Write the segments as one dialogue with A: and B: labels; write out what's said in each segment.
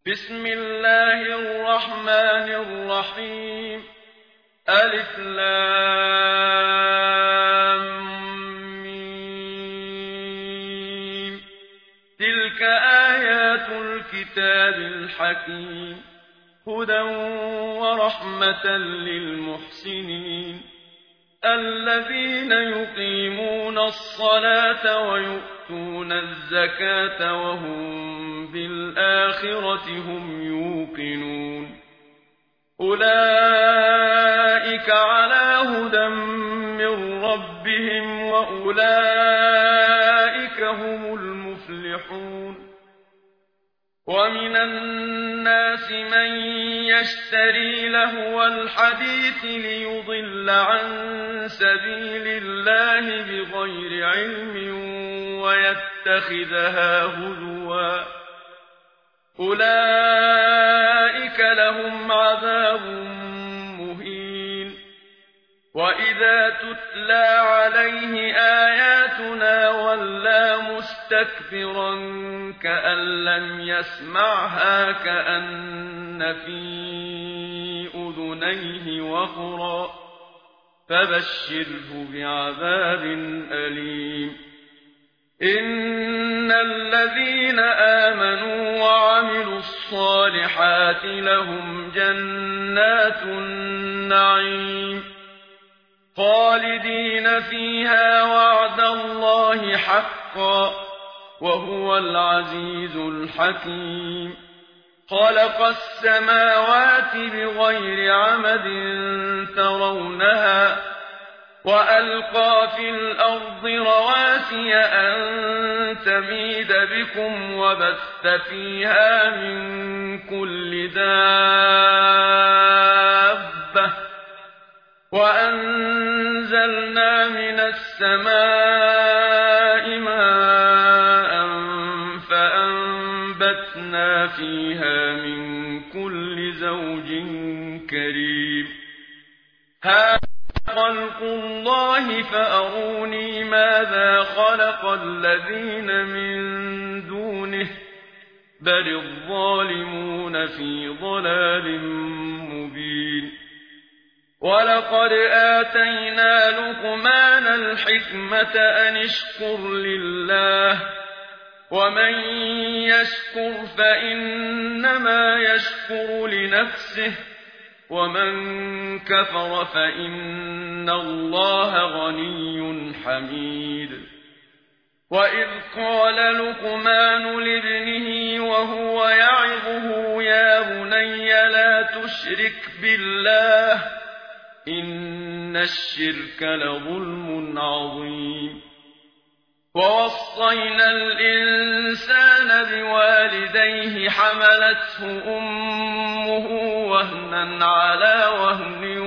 A: بسم الله الرحمن الرحيم ألف لام ميم تلك آيات الكتاب الحكيم هدى ورحمة للمحسنين الذين يقيمون الصلاة ويؤتون الزكاة وهم بالآخرة هم يوقنون أولئك على هدى من ربهم وأولئك هم المفلحون ومن الناس من يشتري لهو الحديث ليضل عن سبيل الله بغير علم ويتخذها هزوا أولئك لهم عذاب مهين وإذا تتلى عليه آياتنا ولى مستكبرا كأن لم يسمعها كأن في أذنيه وقرا فبشره بعذاب أليم إن الذين آمنوا وعملوا الصالحات لهم جنات النعيم خالدين فيها وعد الله حقا وهو العزيز الحكيم خلق السماوات بغير عمد ترونها وألقى في الأرض رواسي أن تميد بكم وبث فيها من كل دابة وأنزلنا من السماء ماء فأنبتنا فيها من كل زوج كريم خلق الله فأروني ماذا خلق الذين من دونه بل الظالمون في ضلال مبين ولقد آتينا لقمان الحكمة أن اشكر لله ومن يشكر فإنما يشكر لنفسه ومن كفر فإن الله غني حميد وإذ قال لقمان لابنه وهو يعظه يا بني لا تشرك بالله إن الشرك لظلم عظيم ووصينا الإنسان بوالديه حملته أمه وهنا على وهن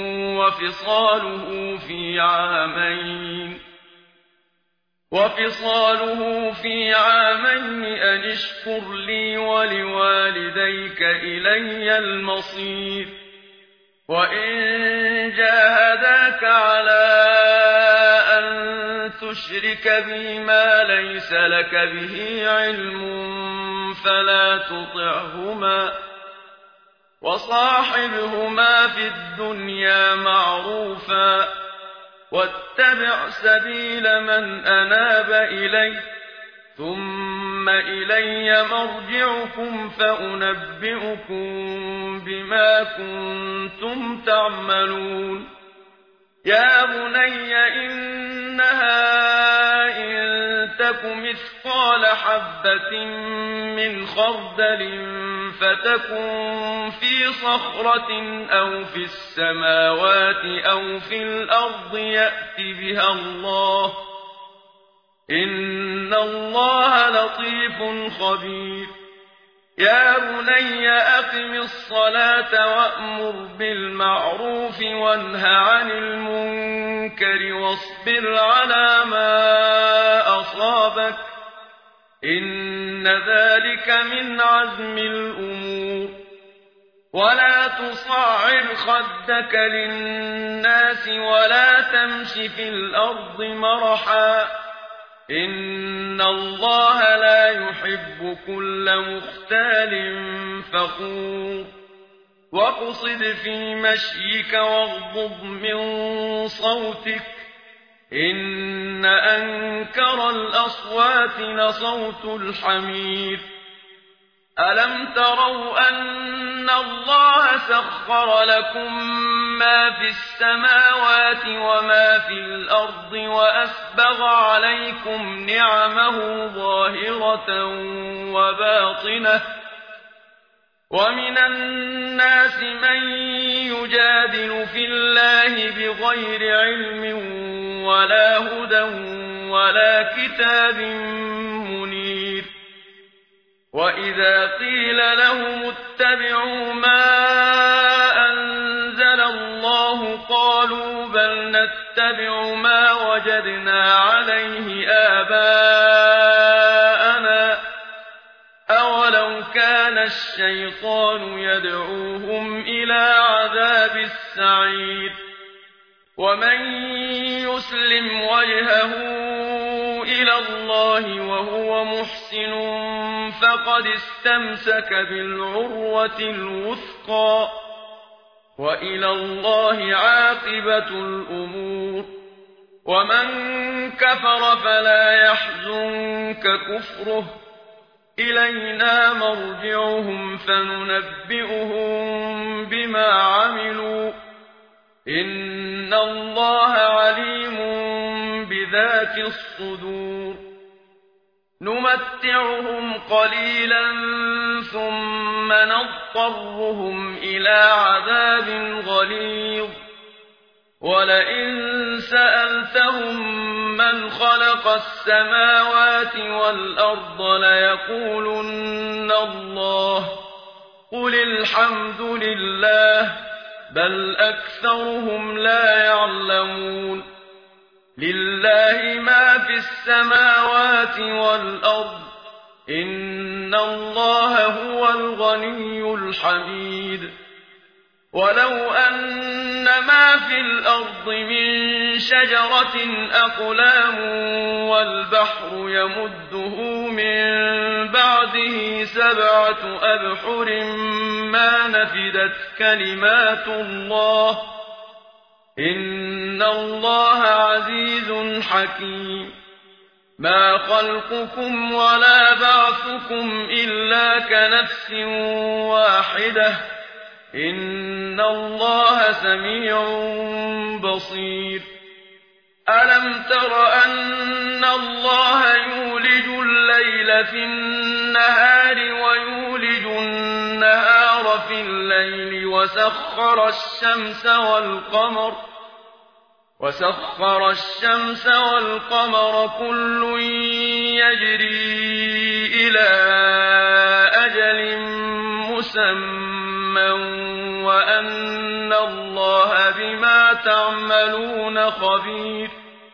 A: وفصاله في عامين أن اشكر لي ولوالديك إلي المصير وإن جاهداك على أن تشرك بي ما ليس لك به علم فلا تطعهما وصاحبهما في الدنيا معروفا واتبع سبيل من أناب إلي ثم إلي مرجعكم فأنبئكم بما كنتم تعملون يا بني إنها إن تك مثقال حبة من خردل فتكن في صخرة أو في السماوات أو في الأرض يأت بها الله إن الله لطيف خبير يا بني أقم الصلاة وأمر بالمعروف وانه عن المنكر واصبر على ما أصابك إن ذلك من عزم الأمور ولا تصعر خدك للناس ولا تمش في الأرض مرحا إن الله لا يحب كل مختال فخور واقصد في مشيك واغضض من صوتك إن أنكر الأصوات لصوت الحمير ألم تروا أن الله سخر لكم ما في السماوات وما في الأرض وأسبغ عليكم نعمه ظاهرة وباطنة ومن الناس من يجادل في الله بغير علم ولا هدى ولا كتاب منير وإذا قيل لهم اتبعوا ما أنزل الله قالوا بل نتبع ما وجدنا عليه آباءنا أولو كان الشيطان يدعوهم إلى عذاب السعير ومن يسلم وجهه إلى الله وهو محسن فقد استمسك بالعروة الوثقى وإلى الله عاقبة الأمور ومن كفر فلا يحزنك كفره إلينا مرجعهم فننبئهم بما عملوا إن الله عليم بذات الصدور نمتعهم قليلا ثم نضطرهم إلى عذاب غليظ ولئن سألتهم من خلق السماوات والأرض ليقولن الله قل الحمد لله بل أكثرهم لا يعلمون لله ما في السماوات والأرض إن الله هو الغني الحميد ولو أن ما في الأرض من شجرة أقلام والبحر يمده من بعده 7 أبحر ما نفدت كلمات الله إن الله عزيز حكيم ما خلقكم ولا بعثكم إلا كنفس واحدة إن الله سميع بصير ألم تر أن الله يولج الليل في النهار ويولج النهار في الليل وسخر الشمس والقمر كل يجري إلى أجل مسمى وأن الله بما تعملون خبير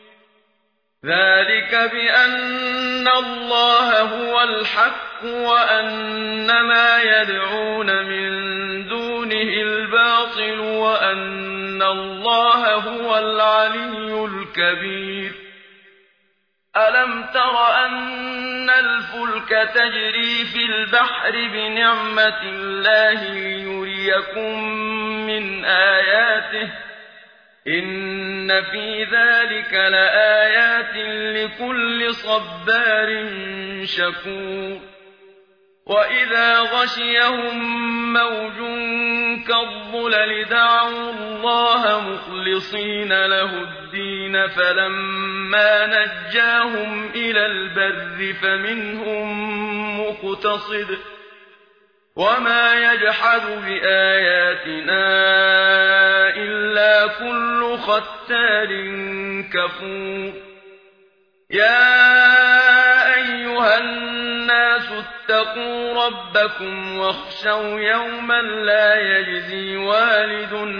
A: ذلك بأن الله هو الحق وأن ما يدعون من دونه الباطل وأن الله هو العلي الكبير ألم تر أن الفلك تجري في البحر بنعمة الله ليريكم من آياته إن في ذلك لآيات لكل صبار شكور وإذا غشيهم موج كالظلل دعوا الله مخلصين له الدين فلما نجاهم إلى البر فمنهم مقتصد وما يجحد بآياتنا إلا كل ختار كفور يا أيها الناس اتقوا ربكم واخشوا يوما لا يجزي والد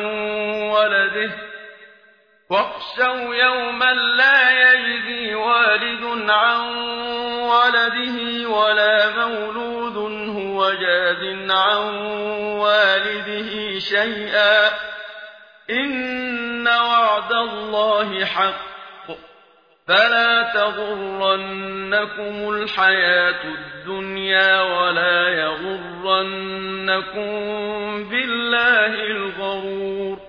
A: عن ولده ولا مولود هو جاز عن والده شيئا إن وعد الله حق فلا تغرنكم الحياة الدنيا ولا يغرنكم بالله الغرور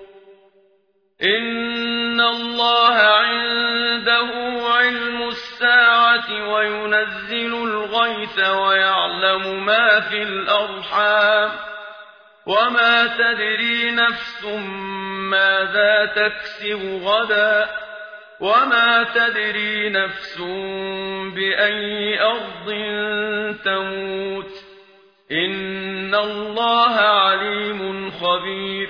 A: إن الله عنده علم الساعة وينزل الغيث ويعلم ما في الأرحام وما تدري نفس ماذا تكسب غدا وما تدري نفس بأي أرض تموت إن الله عليم خبير